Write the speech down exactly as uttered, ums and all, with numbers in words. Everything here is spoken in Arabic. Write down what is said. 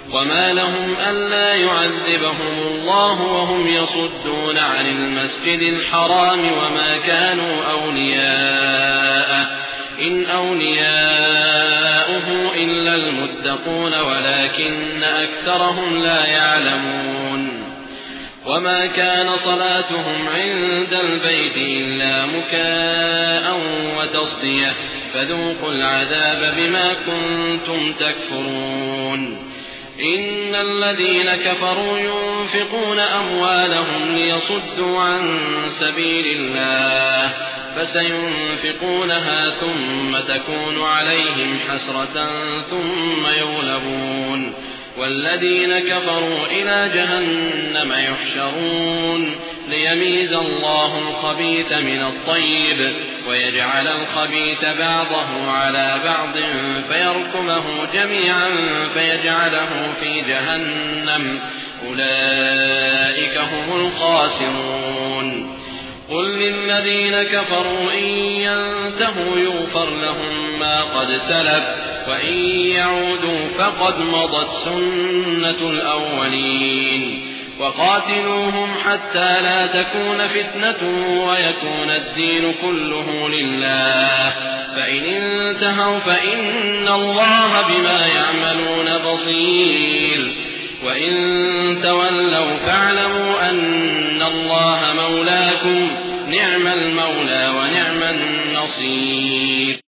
وما لهم ألا يعذبهم الله وهم يصدون عن المسجد الحرام وما كانوا أولياءه إن أولياؤه إلا المتقون ولكن أكثرهم لا يعلمون وما كان صلاتهم عند البيت إلا مكاء وتصدية فذوقوا العذاب بما كنتم تكفرون إن الذين كفروا ينفقون أموالهم ليصدوا عن سبيل الله فسينفقونها ثم تكون عليهم حسرة ثم يغلبون والذين كفروا إلى جهنم يحشرون ليميز الله الخبيث من الطيب ويجعل الخبيث بعضه على بعض فيركمه جميعا فيجعله في جهنم أولئك هم الخاسرون قل للذين كفروا إن ينتهوا يغفر لهم ما قد سلف وإن يعودوا فقد مضت سنة الأولين وقاتلوهم حتى لا تكون فتنة ويكون الدين كله لله فإن انتهوا فإن الله بما يعملون بصير وإن تولوا فاعلموا أن الله مولاكم نعم المولى ونعم النصير.